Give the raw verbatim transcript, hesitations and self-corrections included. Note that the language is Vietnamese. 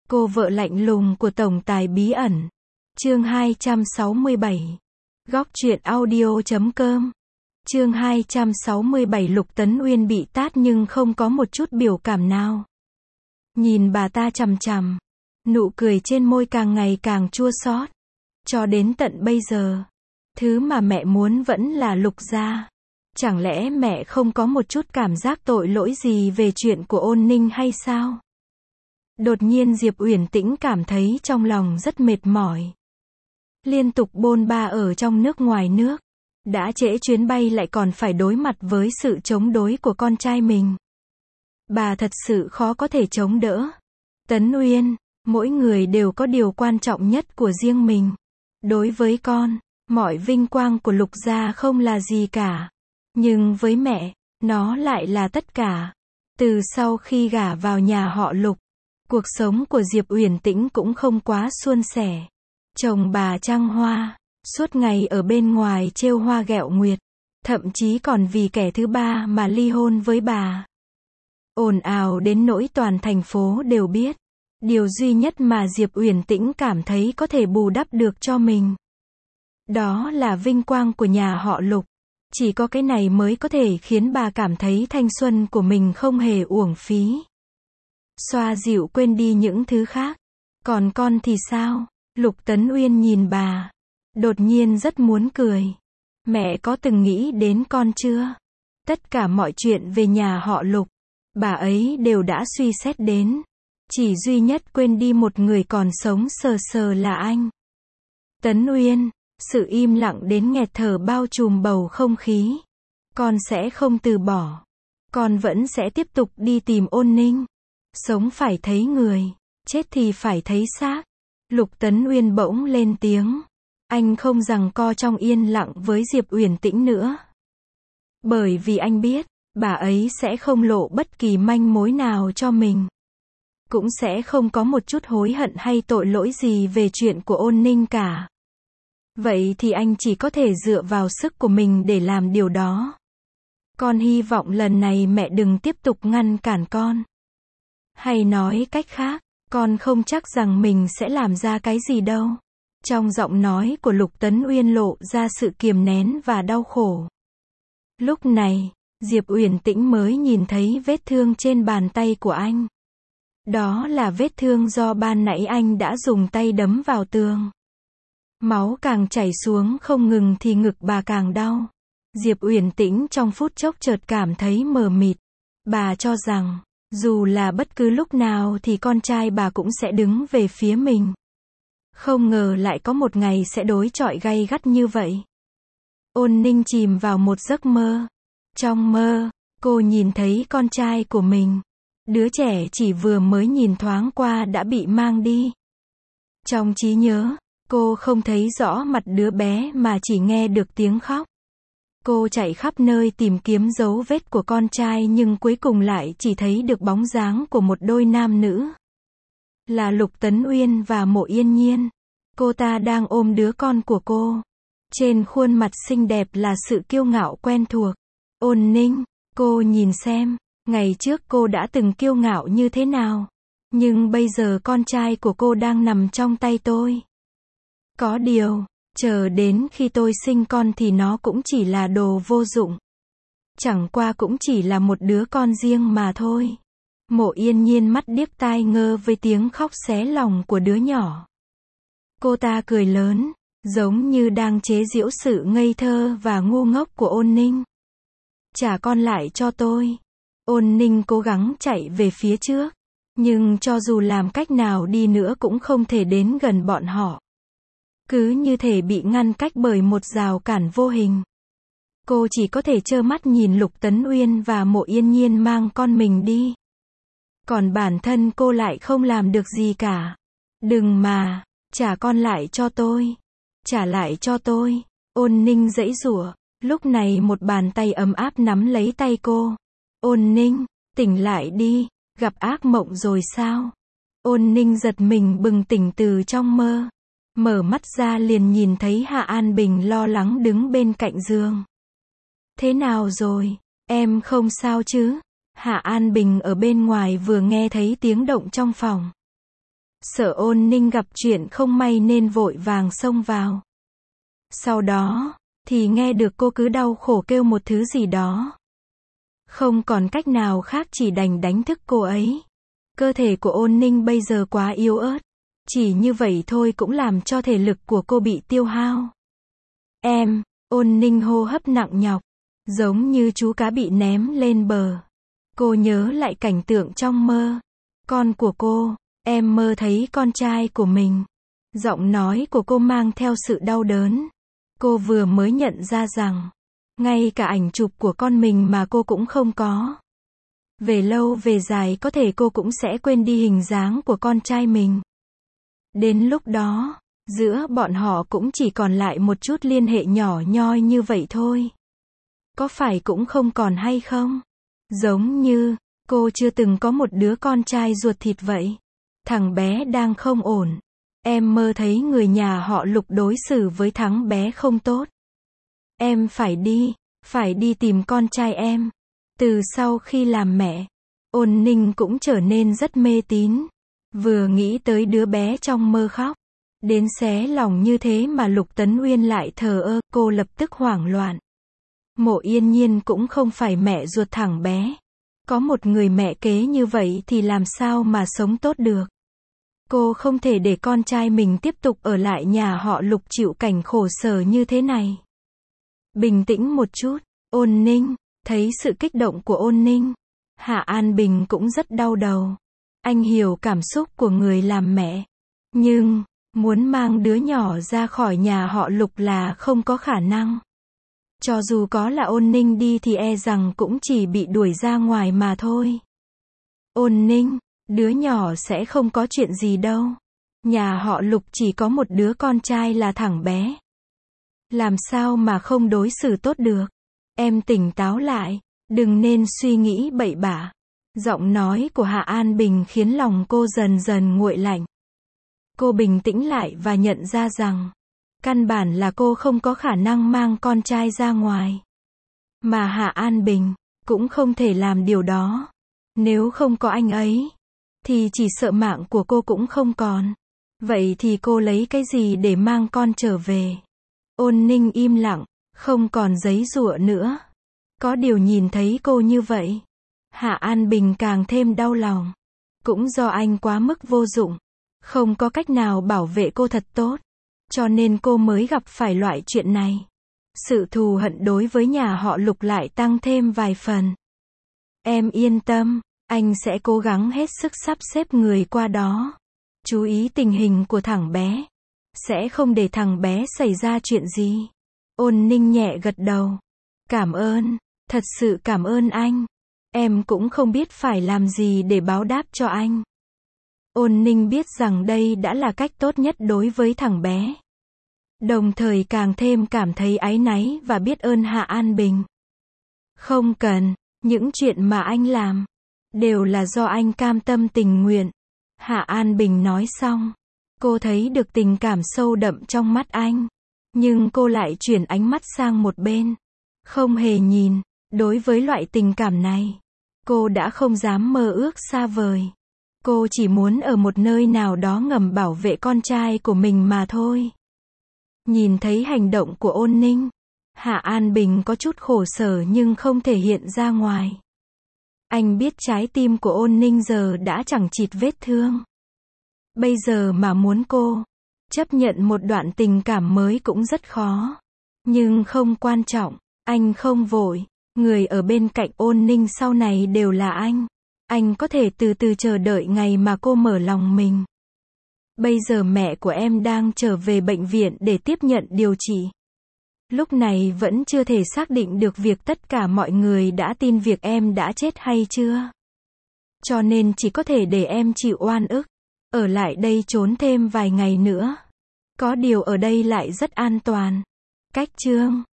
Cô vợ lạnh lùng của tổng tài bí ẩn. Chương hai trăm sáu mươi bảy. Góc truyện audio chấm com. Chương hai trăm sáu mươi bảy. Lục Tấn Uyên bị tát nhưng không có một chút biểu cảm nào. Nhìn bà ta chằm chằm, nụ cười trên môi càng ngày càng chua xót. Cho đến tận bây giờ, thứ mà mẹ muốn vẫn là Lục gia. Chẳng lẽ mẹ không có một chút cảm giác tội lỗi gì về chuyện của Ôn Ninh hay sao? Đột nhiên Diệp Uyển Tĩnh cảm thấy trong lòng rất mệt mỏi. Liên tục bôn ba ở trong nước ngoài nước. Đã trễ chuyến bay lại còn phải đối mặt với sự chống đối của con trai mình. Bà thật sự khó có thể chống đỡ. Tấn Uyên, mỗi người đều có điều quan trọng nhất của riêng mình. Đối với con, mọi vinh quang của Lục gia không là gì cả. Nhưng với mẹ, nó lại là tất cả. Từ sau khi gả vào nhà họ Lục, cuộc sống của Diệp Uyển Tĩnh cũng không quá suôn sẻ. Chồng bà trăng hoa, suốt ngày ở bên ngoài trêu hoa ghẹo nguyệt, thậm chí còn vì kẻ thứ ba mà ly hôn với bà. Ồn ào đến nỗi toàn thành phố đều biết. Điều duy nhất mà Diệp Uyển Tĩnh cảm thấy có thể bù đắp được cho mình, đó là vinh quang của nhà họ Lục. Chỉ có cái này mới có thể khiến bà cảm thấy thanh xuân của mình không hề uổng phí. Xoa dịu quên đi những thứ khác. Còn con thì sao? Lục Tấn Uyên nhìn bà, đột nhiên rất muốn cười. Mẹ có từng nghĩ đến con chưa? Tất cả mọi chuyện về nhà họ Lục, bà ấy đều đã suy xét đến. Chỉ duy nhất quên đi một người còn sống sờ sờ là anh. Tấn Uyên, sự im lặng đến nghẹt thở bao trùm bầu không khí. Con sẽ không từ bỏ. Con vẫn sẽ tiếp tục đi tìm Ôn Ninh. Sống phải thấy người, chết thì phải thấy xác. Lục Tấn Uyên bỗng lên tiếng. Anh không giằng co trong yên lặng với Diệp Uyển Tĩnh nữa. Bởi vì anh biết, bà ấy sẽ không lộ bất kỳ manh mối nào cho mình. Cũng sẽ không có một chút hối hận hay tội lỗi gì về chuyện của Ôn Ninh cả. Vậy thì anh chỉ có thể dựa vào sức của mình để làm điều đó. Con hy vọng lần này mẹ đừng tiếp tục ngăn cản con. Hay nói cách khác, con không chắc rằng mình sẽ làm ra cái gì đâu. Trong giọng nói của Lục Tấn Uyên lộ ra sự kiềm nén và đau khổ. Lúc này, Diệp Uyển Tĩnh mới nhìn thấy vết thương trên bàn tay của anh. Đó là vết thương do ban nãy anh đã dùng tay đấm vào tường. Máu càng chảy xuống không ngừng thì ngực bà càng đau. Diệp Uyển Tĩnh trong phút chốc chợt cảm thấy mờ mịt. Bà cho rằng, dù là bất cứ lúc nào thì con trai bà cũng sẽ đứng về phía mình. Không ngờ lại có một ngày sẽ đối chọi gay gắt như vậy. Ôn Ninh chìm vào một giấc mơ. Trong mơ, cô nhìn thấy con trai của mình. Đứa trẻ chỉ vừa mới nhìn thoáng qua đã bị mang đi. Trong trí nhớ, cô không thấy rõ mặt đứa bé mà chỉ nghe được tiếng khóc. Cô chạy khắp nơi tìm kiếm dấu vết của con trai nhưng cuối cùng lại chỉ thấy được bóng dáng của một đôi nam nữ. Là Lục Tấn Uyên và Mộ Yên Nhiên. Cô ta đang ôm đứa con của cô. Trên khuôn mặt xinh đẹp là sự kiêu ngạo quen thuộc. Ôn Ninh, cô nhìn xem, ngày trước cô đã từng kiêu ngạo như thế nào. Nhưng bây giờ con trai của cô đang nằm trong tay tôi. Có điều, chờ đến khi tôi sinh con thì nó cũng chỉ là đồ vô dụng. Chẳng qua cũng chỉ là một đứa con riêng mà thôi. Mộ Yên Nhiên mắt điếc tai ngơ với tiếng khóc xé lòng của đứa nhỏ. Cô ta cười lớn, giống như đang chế giễu sự ngây thơ và ngu ngốc của Ôn Ninh. Trả con lại cho tôi. Ôn Ninh cố gắng chạy về phía trước. Nhưng cho dù làm cách nào đi nữa cũng không thể đến gần bọn họ. Cứ như thể bị ngăn cách bởi một rào cản vô hình. Cô chỉ có thể trơ mắt nhìn Lục Tấn Uyên và Mộ Yên Nhiên mang con mình đi. Còn bản thân cô lại không làm được gì cả. Đừng mà, trả con lại cho tôi. Trả lại cho tôi. Ôn Ninh giãy giụa. Lúc này một bàn tay ấm áp nắm lấy tay cô. Ôn Ninh, tỉnh lại đi, gặp ác mộng rồi sao? Ôn Ninh giật mình bừng tỉnh từ trong mơ. Mở mắt ra liền nhìn thấy Hạ An Bình lo lắng đứng bên cạnh giường. Thế nào rồi? Em không sao chứ? Hạ An Bình ở bên ngoài vừa nghe thấy tiếng động trong phòng. Sợ Ôn Ninh gặp chuyện không may nên vội vàng xông vào. Sau đó, thì nghe được cô cứ đau khổ kêu một thứ gì đó. Không còn cách nào khác chỉ đành đánh thức cô ấy. Cơ thể của Ôn Ninh bây giờ quá yếu ớt. Chỉ như vậy thôi cũng làm cho thể lực của cô bị tiêu hao. Em, Ôn Ninh hô hấp nặng nhọc, giống như chú cá bị ném lên bờ. Cô nhớ lại cảnh tượng trong mơ. Con của cô, em mơ thấy con trai của mình. Giọng nói của cô mang theo sự đau đớn. Cô vừa mới nhận ra rằng, ngay cả ảnh chụp của con mình mà cô cũng không có. Về lâu về dài có thể cô cũng sẽ quên đi hình dáng của con trai mình. Đến lúc đó, giữa bọn họ cũng chỉ còn lại một chút liên hệ nhỏ nhoi như vậy thôi. Có phải cũng không còn hay không? Giống như, cô chưa từng có một đứa con trai ruột thịt vậy. Thằng bé đang không ổn. Em mơ thấy người nhà họ Lục đối xử với thằng bé không tốt. Em phải đi, phải đi tìm con trai em. Từ sau khi làm mẹ, Ôn Ninh cũng trở nên rất mê tín. Vừa nghĩ tới đứa bé trong mơ khóc, đến xé lòng như thế mà Lục Tấn Uyên lại thờ ơ, cô lập tức hoảng loạn. Mộ Yên Nhiên cũng không phải mẹ ruột thằng bé. Có một người mẹ kế như vậy thì làm sao mà sống tốt được. Cô không thể để con trai mình tiếp tục ở lại nhà họ Lục chịu cảnh khổ sở như thế này. Bình tĩnh một chút, Ôn Ninh, thấy sự kích động của Ôn Ninh. Hạ An Bình cũng rất đau đầu. Anh hiểu cảm xúc của người làm mẹ. Nhưng, muốn mang đứa nhỏ ra khỏi nhà họ Lục là không có khả năng. Cho dù có là Ôn Ninh đi thì e rằng cũng chỉ bị đuổi ra ngoài mà thôi. Ôn Ninh, đứa nhỏ sẽ không có chuyện gì đâu. Nhà họ Lục chỉ có một đứa con trai là thằng bé. Làm sao mà không đối xử tốt được. Em tỉnh táo lại, đừng nên suy nghĩ bậy bạ. Giọng nói của Hạ An Bình khiến lòng cô dần dần nguội lạnh. Cô bình tĩnh lại và nhận ra rằng, căn bản là cô không có khả năng mang con trai ra ngoài. Mà Hạ An Bình cũng không thể làm điều đó. Nếu không có anh ấy, thì chỉ sợ mạng của cô cũng không còn. Vậy thì cô lấy cái gì để mang con trở về? Ôn Ninh im lặng, không còn giấy giụa nữa. Có điều nhìn thấy cô như vậy, Hạ An Bình càng thêm đau lòng. Cũng do anh quá mức vô dụng, không có cách nào bảo vệ cô thật tốt, cho nên cô mới gặp phải loại chuyện này. Sự thù hận đối với nhà họ Lục lại tăng thêm vài phần. Em yên tâm, anh sẽ cố gắng hết sức sắp xếp người qua đó. Chú ý tình hình của thằng bé. Sẽ không để thằng bé xảy ra chuyện gì. Ôn Ninh nhẹ gật đầu. Cảm ơn, thật sự cảm ơn anh. Em cũng không biết phải làm gì để báo đáp cho anh. Ôn Ninh biết rằng đây đã là cách tốt nhất đối với thằng bé. Đồng thời càng thêm cảm thấy áy náy và biết ơn Hạ An Bình. Không cần, những chuyện mà anh làm, đều là do anh cam tâm tình nguyện. Hạ An Bình nói xong, cô thấy được tình cảm sâu đậm trong mắt anh. Nhưng cô lại chuyển ánh mắt sang một bên. Không hề nhìn, đối với loại tình cảm này, cô đã không dám mơ ước xa vời. Cô chỉ muốn ở một nơi nào đó ngầm bảo vệ con trai của mình mà thôi. Nhìn thấy hành động của Ôn Ninh, Hạ An Bình có chút khổ sở nhưng không thể hiện ra ngoài. Anh biết trái tim của Ôn Ninh giờ đã chẳng chịt vết thương. Bây giờ mà muốn cô chấp nhận một đoạn tình cảm mới cũng rất khó. Nhưng không quan trọng, anh không vội. Người ở bên cạnh Ôn Ninh sau này đều là anh. Anh có thể từ từ chờ đợi ngày mà cô mở lòng mình. Bây giờ mẹ của em đang trở về bệnh viện để tiếp nhận điều trị. Lúc này vẫn chưa thể xác định được việc tất cả mọi người đã tin việc em đã chết hay chưa. Cho nên chỉ có thể để em chịu oan ức. Ở lại đây trốn thêm vài ngày nữa. Có điều ở đây lại rất an toàn. Cách chương